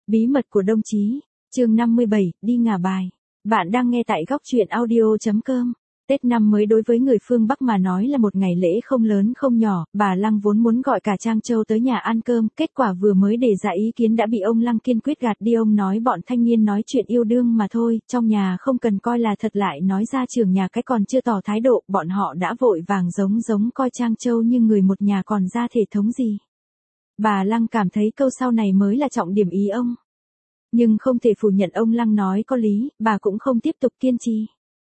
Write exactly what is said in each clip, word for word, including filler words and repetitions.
Bí mật của đồng chí, chương năm mươi bảy, đi ngả bài. Bạn đang nghe tại góc truyện audio chấm com. Tết năm mới đối với người phương Bắc mà nói là một ngày lễ không lớn không nhỏ, bà Lăng vốn muốn gọi cả Trang Châu tới nhà ăn cơm, kết quả vừa mới đề ra ý kiến đã bị ông Lăng kiên quyết gạt đi. Ông nói bọn thanh niên nói chuyện yêu đương mà thôi, trong nhà không cần coi là thật, lại nói ra trường nhà cái còn chưa tỏ thái độ, bọn họ đã vội vàng giống giống coi Trang Châu như người một nhà còn ra thể thống gì. Bà Lăng cảm thấy câu sau này mới là trọng điểm ý ông. Nhưng không thể phủ nhận ông Lăng nói có lý, bà cũng không tiếp tục kiên trì.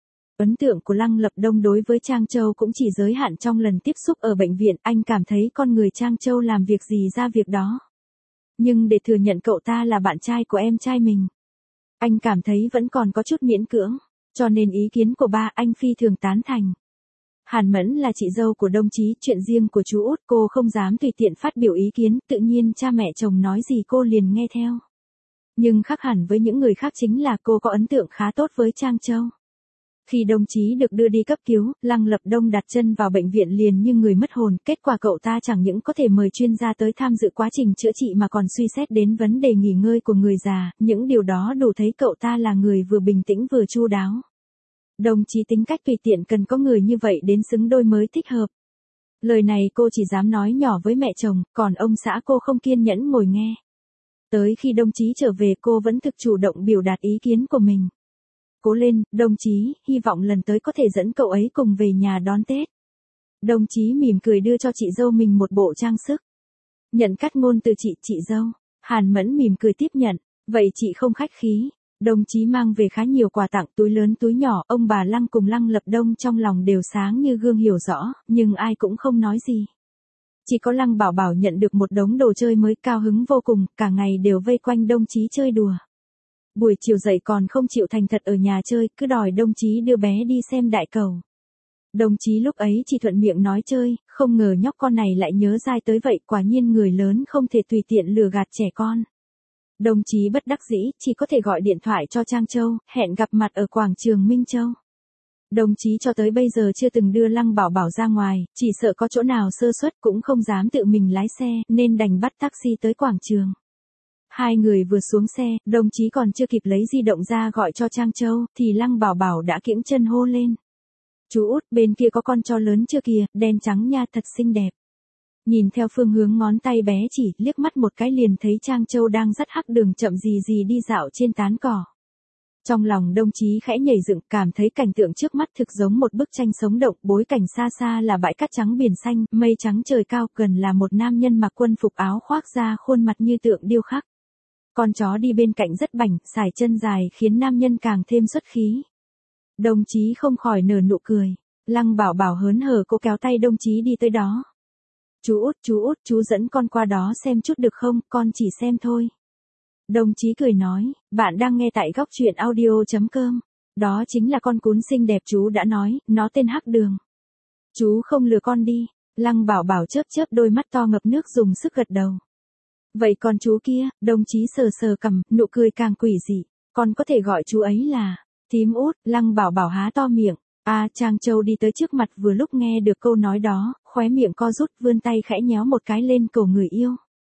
Ấn tượng của Lăng Lập Đông đối với Trang Châu cũng chỉ giới hạn trong lần tiếp xúc ở bệnh viện, anh cảm thấy con người Trang Châu làm việc gì ra việc đó. Nhưng để thừa nhận cậu ta là bạn trai của em trai mình, anh cảm thấy vẫn còn có chút miễn cưỡng, cho nên ý kiến của ba anh phi thường tán thành. Hàn Mẫn là chị dâu của đồng chí, chuyện riêng của chú út cô không dám tùy tiện phát biểu ý kiến, tự nhiên cha mẹ chồng nói gì cô liền nghe theo. Nhưng khác hẳn với những người khác chính là cô có ấn tượng khá tốt với Trang Châu. Khi đồng chí được đưa đi cấp cứu, Lăng Lập Đông đặt chân vào bệnh viện liền như người mất hồn, kết quả cậu ta chẳng những có thể mời chuyên gia tới tham dự quá trình chữa trị mà còn suy xét đến vấn đề nghỉ ngơi của người già, những điều đó đủ thấy cậu ta là người vừa bình tĩnh vừa chu đáo. Đồng chí tính cách tùy tiện, cần có người như vậy đến xứng đôi mới thích hợp. Lời này cô chỉ dám nói nhỏ với mẹ chồng, còn ông xã cô không kiên nhẫn ngồi nghe. Tới khi đồng chí trở về cô vẫn thực chủ động biểu đạt ý kiến của mình. Cố lên, đồng chí, hy vọng lần tới có thể dẫn cậu ấy cùng về nhà đón Tết. Đồng chí mỉm cười đưa cho chị dâu mình một bộ trang sức. Nhận cắt ngôn từ chị, chị dâu. Hàn Mẫn mỉm cười tiếp nhận, vậy chị không khách khí. Đồng chí mang về khá nhiều quà tặng, túi lớn túi nhỏ, ông bà Lăng cùng Lăng Lập Đông trong lòng đều sáng như gương hiểu rõ, nhưng ai cũng không nói gì. Chỉ có Lăng Bảo Bảo nhận được một đống đồ chơi mới, cao hứng vô cùng, cả ngày đều vây quanh đồng chí chơi đùa. Buổi chiều dậy còn không chịu thành thật ở nhà chơi, cứ đòi đồng chí đưa bé đi xem đại cầu. Đồng chí lúc ấy chỉ thuận miệng nói chơi, không ngờ nhóc con này lại nhớ dai tới vậy, quả nhiên người lớn không thể tùy tiện lừa gạt trẻ con. Đồng chí bất đắc dĩ, chỉ có thể gọi điện thoại cho Trang Châu, hẹn gặp mặt ở quảng trường Minh Châu. Đồng chí cho tới bây giờ chưa từng đưa Lăng Bảo Bảo ra ngoài, chỉ sợ có chỗ nào sơ suất cũng không dám tự mình lái xe, nên đành bắt taxi tới quảng trường. Hai người vừa xuống xe, đồng chí còn chưa kịp lấy di động ra gọi cho Trang Châu, thì Lăng Bảo Bảo đã kiễng chân hô lên. Chú út, bên kia có con chó lớn chưa kìa, đen trắng nha, thật xinh đẹp. Nhìn theo phương hướng ngón tay bé chỉ, liếc mắt một cái liền thấy Trang Châu đang dắt Hắc Đường chậm gì gì đi dạo trên tán cỏ. Trong lòng đồng chí khẽ nhảy dựng, cảm thấy cảnh tượng trước mắt thực giống một bức tranh sống động, bối cảnh xa xa là bãi cát trắng biển xanh, mây trắng trời cao, gần là một nam nhân mặc quân phục áo khoác da khuôn mặt như tượng điêu khắc. Con chó đi bên cạnh rất bảnh, sải chân dài khiến nam nhân càng thêm xuất khí. Đồng chí không khỏi nở nụ cười. Lăng Bảo Bảo hớn hở cô kéo tay đồng chí đi tới đó. Chú út, chú út, chú dẫn con qua đó xem chút được không, con chỉ xem thôi. Đồng chí cười nói, bạn đang nghe tại góc truyện audio chấm com. Đó chính là con cún xinh đẹp chú đã nói, nó tên Hắc Đường. Chú không lừa con đi. Lăng Bảo Bảo chớp chớp đôi mắt to ngập nước dùng sức gật đầu. Vậy còn chú kia, đồng chí sờ sờ cằm, nụ cười càng quỷ dị, con có thể gọi chú ấy là thím út. Lăng Bảo Bảo há to miệng. A Trang Châu đi tới trước mặt, vừa lúc nghe được câu nói đó, khóe miệng co rút, vươn tay khẽ nhéo một cái lên cổ người yêu.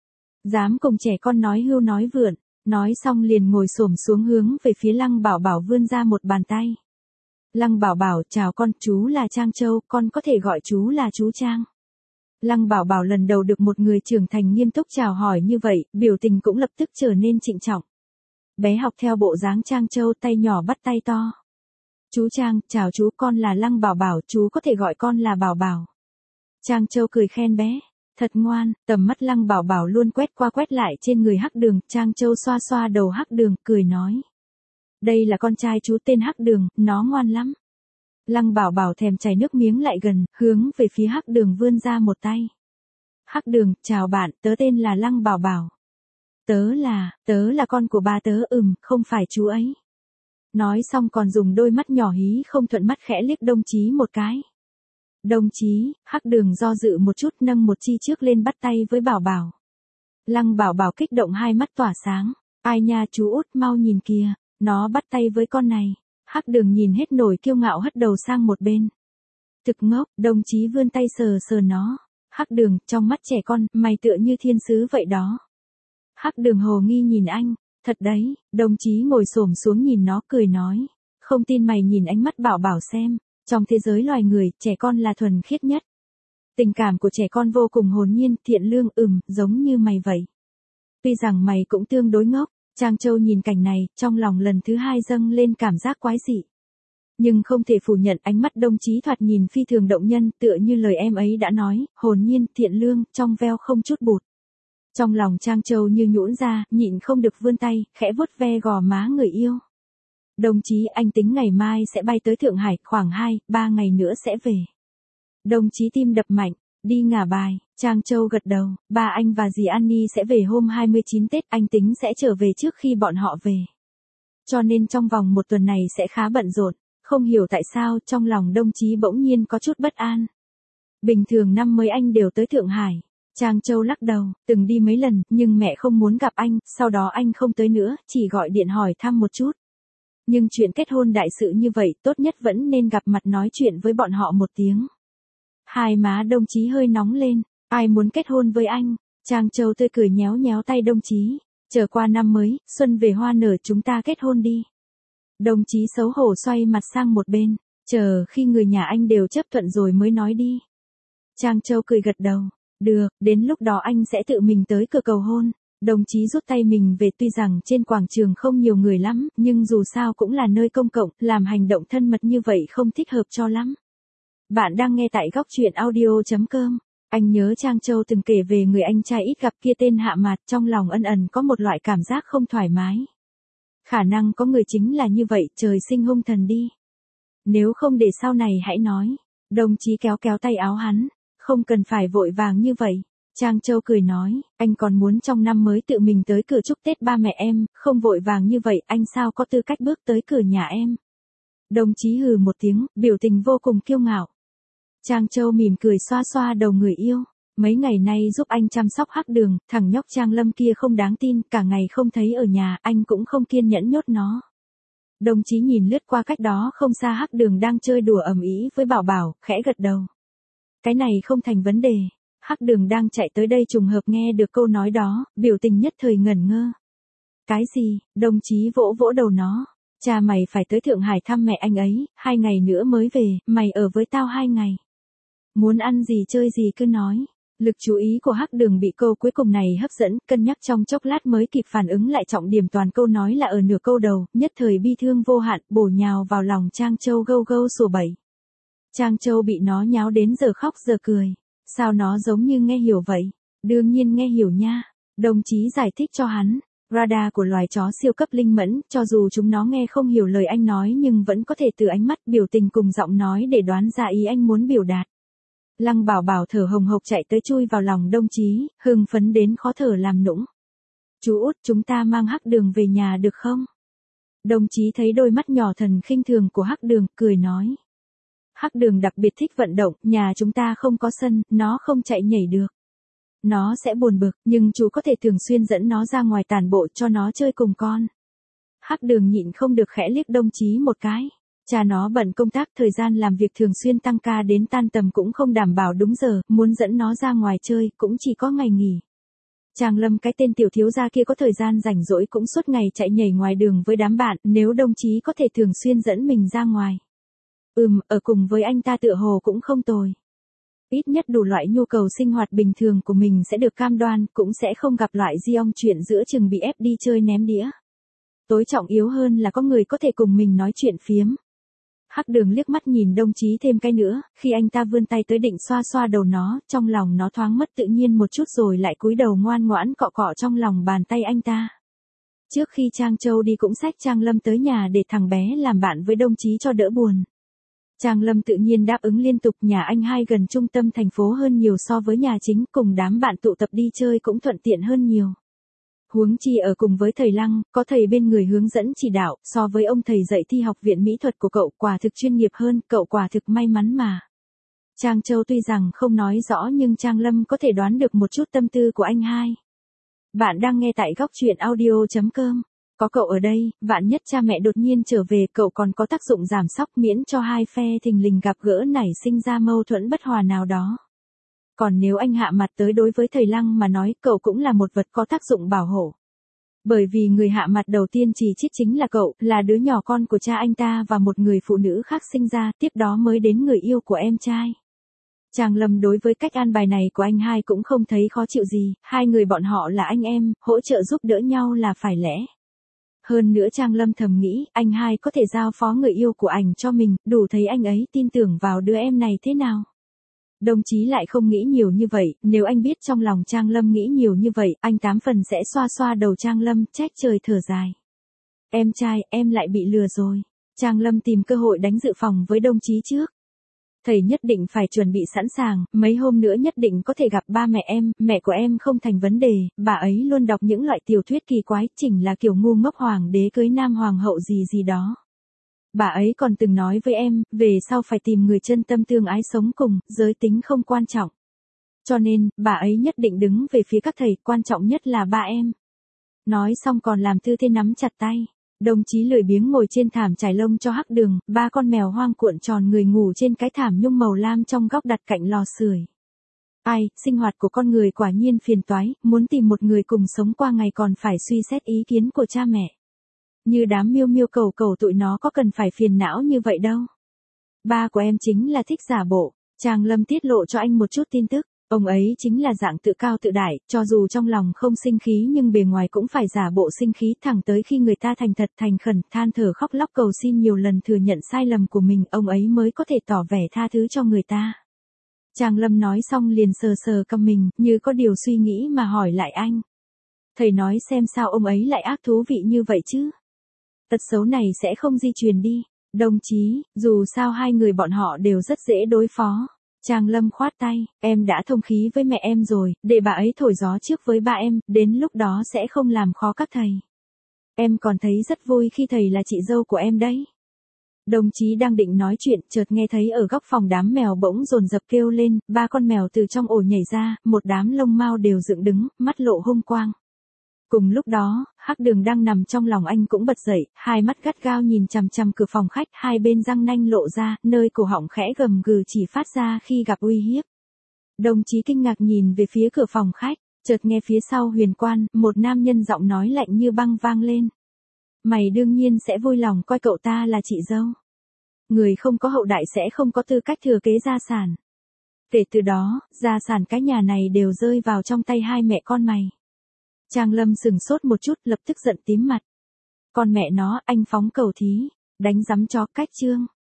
Dám cùng trẻ con nói hưu nói vượn, nói xong liền ngồi xổm xuống hướng về phía Lăng Bảo Bảo vươn ra một bàn tay. Lăng Bảo Bảo, chào con, chú là Trang Châu, con có thể gọi chú là chú Trang. Lăng Bảo Bảo lần đầu được một người trưởng thành nghiêm túc chào hỏi như vậy, biểu tình cũng lập tức trở nên trịnh trọng. Bé học theo bộ dáng Trang Châu, tay nhỏ bắt tay to. Chú Trang, chào chú, con là Lăng Bảo Bảo, chú có thể gọi con là Bảo Bảo. Trang Châu cười khen bé, thật ngoan. Tầm mắt Lăng Bảo Bảo luôn quét qua quét lại trên người Hắc Đường, Trang Châu xoa xoa đầu Hắc Đường, cười nói. Đây là con trai chú, tên Hắc Đường, nó ngoan lắm. Lăng Bảo Bảo thèm chảy nước miếng lại gần, hướng về phía Hắc Đường vươn ra một tay. Hắc Đường, chào bạn, tớ tên là Lăng Bảo Bảo. Tớ là, tớ là con của ba tớ, ừm, không phải chú ấy. Nói xong còn dùng đôi mắt nhỏ hí không thuận mắt khẽ liếc đồng chí một cái. Đồng chí, Hắc Đường do dự một chút, nâng một chi trước lên bắt tay với Bảo Bảo. Lăng Bảo Bảo kích động hai mắt tỏa sáng. Ai nha chú út, mau nhìn kìa, nó bắt tay với con này. Hắc Đường nhìn hết nổi kiêu ngạo hất đầu sang một bên. Thực ngốc, đồng chí vươn tay sờ sờ nó. Hắc Đường, trong mắt trẻ con, mày tựa như thiên sứ vậy đó. Hắc Đường hồ nghi nhìn anh. Thật đấy, đồng chí ngồi xổm xuống nhìn nó cười nói. Không tin mày nhìn ánh mắt Bảo Bảo xem, trong thế giới loài người, trẻ con là thuần khiết nhất. Tình cảm của trẻ con vô cùng hồn nhiên, thiện lương, ừm, giống như mày vậy. Tuy rằng mày cũng tương đối ngốc, Trang Châu nhìn cảnh này, trong lòng lần thứ hai dâng lên cảm giác quái dị. Nhưng không thể phủ nhận ánh mắt đồng chí thoạt nhìn phi thường động nhân, tựa như lời em ấy đã nói, hồn nhiên, thiện lương, trong veo không chút bụt. Trong lòng Trang Châu như nhũn ra, nhịn không được vươn tay, khẽ vuốt ve gò má người yêu. Đồng chí, anh tính ngày mai sẽ bay tới Thượng Hải, khoảng hai, ba ngày nữa sẽ về. Đồng chí tim đập mạnh, đi ngả bài, Trang Châu gật đầu, ba anh và dì Annie sẽ về hôm hai mươi chín Tết, anh tính sẽ trở về trước khi bọn họ về. Cho nên trong vòng một tuần này sẽ khá bận rộn, không hiểu tại sao trong lòng đồng chí bỗng nhiên có chút bất an. Bình thường năm mới anh đều tới Thượng Hải. Trang Châu lắc đầu, từng đi mấy lần, nhưng mẹ không muốn gặp anh, sau đó anh không tới nữa, chỉ gọi điện hỏi thăm một chút. Nhưng chuyện kết hôn đại sự như vậy, tốt nhất vẫn nên gặp mặt nói chuyện với bọn họ một tiếng. Hai má đồng chí hơi nóng lên, ai muốn kết hôn với anh? Trang Châu tươi cười nhéo nhéo tay đồng chí, chờ qua năm mới, xuân về hoa nở chúng ta kết hôn đi. Đồng chí xấu hổ xoay mặt sang một bên, chờ khi người nhà anh đều chấp thuận rồi mới nói đi. Trang Châu cười gật đầu, được, đến lúc đó anh sẽ tự mình tới cửa cầu hôn. Đồng chí rút tay mình về, tuy rằng trên quảng trường không nhiều người lắm, nhưng dù sao cũng là nơi công cộng, làm hành động thân mật như vậy không thích hợp cho lắm. Bạn đang nghe tại góc truyện audio chấm com. Anh nhớ Trang Châu từng kể về người anh trai ít gặp kia tên Hạ Mạt, trong lòng ân ẩn có một loại cảm giác không thoải mái. Khả năng có người chính là như vậy, trời sinh hung thần đi. Nếu không để sau này hãy nói. Đồng chí kéo kéo tay áo hắn, không cần phải vội vàng như vậy. Trang Châu cười nói, anh còn muốn trong năm mới tự mình tới cửa chúc Tết ba mẹ em, không vội vàng như vậy, anh sao có tư cách bước tới cửa nhà em. Đồng chí hừ một tiếng, biểu tình vô cùng kiêu ngạo. Trang Châu mỉm cười xoa xoa đầu người yêu, mấy ngày nay giúp anh chăm sóc Hắc Đường, thằng nhóc Trang Lâm kia không đáng tin, cả ngày không thấy ở nhà, anh cũng không kiên nhẫn nhốt nó. Đồng chí nhìn lướt qua cách đó không xa Hắc Đường đang chơi đùa ầm ĩ với Bảo Bảo, khẽ gật đầu. Cái này không thành vấn đề. Hắc Đường đang chạy tới đây trùng hợp nghe được câu nói đó, biểu tình nhất thời ngẩn ngơ. Cái gì? Đồng chí vỗ vỗ đầu nó. Cha mày phải tới Thượng Hải thăm mẹ anh ấy, hai ngày nữa mới về, mày ở với tao hai ngày. Muốn ăn gì chơi gì cứ nói. Lực chú ý của Hắc Đường bị câu cuối cùng này hấp dẫn, cân nhắc trong chốc lát mới kịp phản ứng lại trọng điểm toàn câu nói là ở nửa câu đầu, nhất thời bi thương vô hạn, bổ nhào vào lòng Trang Châu gâu gâu sủa bậy. Trang Châu bị nó nháo đến giờ khóc giờ cười. Sao nó giống như nghe hiểu vậy? Đương nhiên nghe hiểu nha. Đồng chí giải thích cho hắn. Radar của loài chó siêu cấp linh mẫn, cho dù chúng nó nghe không hiểu lời anh nói nhưng vẫn có thể từ ánh mắt, biểu tình cùng giọng nói để đoán ra ý anh muốn biểu đạt. Lăng Bảo Bảo thở hồng hộc chạy tới chui vào lòng đồng chí, hưng phấn đến khó thở làm nũng. Chú út, chúng ta mang Hắc Đường về nhà được không? Đồng chí thấy đôi mắt nhỏ thần khinh thường của Hắc Đường, cười nói. Hắc Đường đặc biệt thích vận động, nhà chúng ta không có sân, nó không chạy nhảy được. Nó sẽ buồn bực, nhưng chú có thể thường xuyên dẫn nó ra ngoài tản bộ cho nó chơi cùng con. Hắc Đường nhịn không được khẽ liếc đồng chí một cái. Cha nó bận công tác, thời gian làm việc thường xuyên tăng ca đến tan tầm cũng không đảm bảo đúng giờ, muốn dẫn nó ra ngoài chơi cũng chỉ có ngày nghỉ. Trang Lâm cái tên tiểu thiếu gia kia có thời gian rảnh rỗi cũng suốt ngày chạy nhảy ngoài đường với đám bạn, nếu đồng chí có thể thường xuyên dẫn mình ra ngoài. Ừm, ở cùng với anh ta tựa hồ cũng không tồi. Ít nhất đủ loại nhu cầu sinh hoạt bình thường của mình sẽ được cam đoan, cũng sẽ không gặp loại di ong chuyện giữa chừng bị ép đi chơi ném đĩa. Tối trọng yếu hơn là có người có thể cùng mình nói chuyện phiếm. Hắc Đường liếc mắt nhìn đồng chí thêm cái nữa, khi anh ta vươn tay tới định xoa xoa đầu nó, trong lòng nó thoáng mất tự nhiên một chút rồi lại cúi đầu ngoan ngoãn cọ cọ trong lòng bàn tay anh ta. Trước khi Trang Châu đi cũng xách Trang Lâm tới nhà để thằng bé làm bạn với đồng chí cho đỡ buồn. Trang Lâm tự nhiên đáp ứng liên tục, nhà anh hai gần trung tâm thành phố hơn nhiều so với nhà chính, cùng đám bạn tụ tập đi chơi cũng thuận tiện hơn nhiều. Huống chi ở cùng với thầy Lăng, có thầy bên người hướng dẫn chỉ đạo, so với ông thầy dạy thi học viện mỹ thuật của cậu quả thực chuyên nghiệp hơn, cậu quả thực may mắn mà. Trang Châu tuy rằng không nói rõ nhưng Trang Lâm có thể đoán được một chút tâm tư của anh hai. Bạn đang nghe tại góc truyện audio chấm com. Có cậu ở đây, vạn nhất cha mẹ đột nhiên trở về, cậu còn có tác dụng giảm sóc miễn cho hai phe thình lình gặp gỡ nảy sinh ra mâu thuẫn bất hòa nào đó. Còn nếu anh Hạ Mặt tới đối với thầy Lăng mà nói, cậu cũng là một vật có tác dụng bảo hộ. Bởi vì người hạ mặt đầu tiên chỉ trích chính là cậu, là đứa nhỏ con của cha anh ta và một người phụ nữ khác sinh ra, tiếp đó mới đến người yêu của em trai. Trang Lâm đối với cách an bài này của anh hai cũng không thấy khó chịu gì, hai người bọn họ là anh em, hỗ trợ giúp đỡ nhau là phải lẽ. Hơn nữa Trang Lâm thầm nghĩ, anh hai có thể giao phó người yêu của ảnh cho mình, đủ thấy anh ấy tin tưởng vào đứa em này thế nào. Đồng chí lại không nghĩ nhiều như vậy, nếu anh biết trong lòng Trang Lâm nghĩ nhiều như vậy, anh tám phần sẽ xoa xoa đầu Trang Lâm, trách trời thở dài. Em trai, em lại bị lừa rồi. Trang Lâm tìm cơ hội đánh dự phòng với đồng chí trước. Thầy nhất định phải chuẩn bị sẵn sàng, mấy hôm nữa nhất định có thể gặp ba mẹ em, mẹ của em không thành vấn đề, bà ấy luôn đọc những loại tiểu thuyết kỳ quái, chỉnh là kiểu ngu ngốc hoàng đế cưới nam hoàng hậu gì gì đó. Bà ấy còn từng nói với em, về sau phải tìm người chân tâm tương ái sống cùng, giới tính không quan trọng. Cho nên, bà ấy nhất định đứng về phía các thầy, quan trọng nhất là ba em. Nói xong còn làm tư thế nắm chặt tay. Đồng chí lười biếng ngồi trên thảm trải lông cho hắc đường, ba con mèo hoang cuộn tròn người ngủ trên cái thảm nhung màu lam trong góc đặt cạnh lò sưởi. Ai, sinh hoạt của con người quả nhiên phiền toái, muốn tìm một người cùng sống qua ngày còn phải suy xét ý kiến của cha mẹ. Như đám miêu miêu cầu cầu tụi nó có cần phải phiền não như vậy đâu. Ba của em chính là thích giả bộ. Trang Lâm tiết lộ cho anh một chút tin tức. Ông ấy chính là dạng tự cao tự đại, cho dù trong lòng không sinh khí nhưng bề ngoài cũng phải giả bộ sinh khí, thẳng tới khi người ta thành thật thành khẩn, than thở khóc lóc cầu xin nhiều lần thừa nhận sai lầm của mình, ông ấy mới có thể tỏ vẻ tha thứ cho người ta. Trang Lâm nói xong liền sờ sờ cằm mình, như có điều suy nghĩ mà hỏi lại anh. Thầy nói xem sao ông ấy lại ác thú vị như vậy chứ? Tật xấu này sẽ không di truyền đi. Đồng chí, dù sao hai người bọn họ đều rất dễ đối phó. Trang Lâm khoát tay, em đã thông khí với mẹ em rồi, để bà ấy thổi gió trước với ba em, đến lúc đó sẽ không làm khó các thầy. Em còn thấy rất vui khi thầy là chị dâu của em đấy. Đồng chí đang định nói chuyện, chợt nghe thấy ở góc phòng đám mèo bỗng dồn dập kêu lên, ba con mèo từ trong ổ nhảy ra, một đám lông mao đều dựng đứng, mắt lộ hung quang. Cùng lúc đó, hắc đường đang nằm trong lòng anh cũng bật dậy, hai mắt gắt gao nhìn chằm chằm cửa phòng khách, hai bên răng nanh lộ ra, nơi cổ họng khẽ gầm gừ chỉ phát ra khi gặp uy hiếp. Đồng chí kinh ngạc nhìn về phía cửa phòng khách, chợt nghe phía sau huyền quan, một nam nhân giọng nói lạnh như băng vang lên. Mày đương nhiên sẽ vui lòng coi cậu ta là chị dâu. Người không có hậu đại sẽ không có tư cách thừa kế gia sản. Kể từ đó, gia sản cái nhà này đều rơi vào trong tay hai mẹ con mày. Trang Lâm sừng sốt một chút, lập tức giận tím mặt. Con mẹ nó, anh phóng cầu thí, đánh rắm chó cách chương.